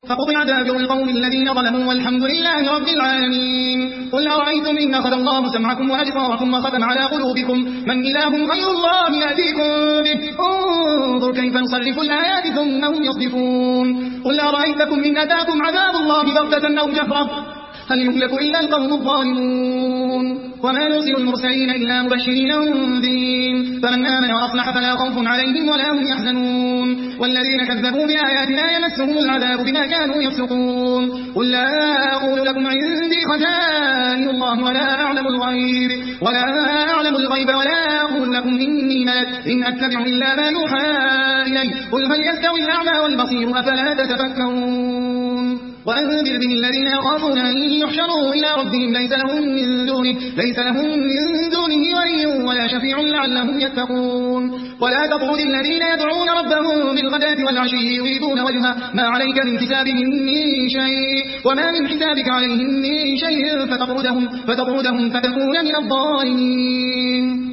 فقطع دابر القوم الذين ظلموا والحمد لله رب العالمين. قل أرأيتم إن أخذ الله سمعكم وأبصاركم وختم على قلوبكم من إله غير الله يأتيكم به انظر كيف نصرف الآيات ثم هم يصدفون. قل أرأيتكم إن أتاكم عذاب الله بغتة أو جهرة هل يهلك إلا القوم الظالمون. وما نرسل المرسلين إلا مبشرين ومنذرين فمن آمن وأصلح فلا خوف عليهم ولا هم يحزنون. والذين كذبوا بآياتنا يمسهم العذاب بما كانوا يفسقون. قل لا أقول لكم عندي خزائن الله ولا أعلم الغيب ولا أقول لكم إني ملك إن أتبع إلا ما يوحى إلي قل هل يستوي الأعمى والبصير أفلا تتفكرون. وأنذر به الذين يخافون أن يحشروا إلى ربهم ليس لهم من دونه ولي ولا شفيع لعلهم يتقون. ولا تطرد الذين يدعون ربهم بالغداة والعشي يريدون وجهه ما عليك من حسابهم من شيء وما من حسابك عليهم من شيء فتطردهم فتكون من الظالمين.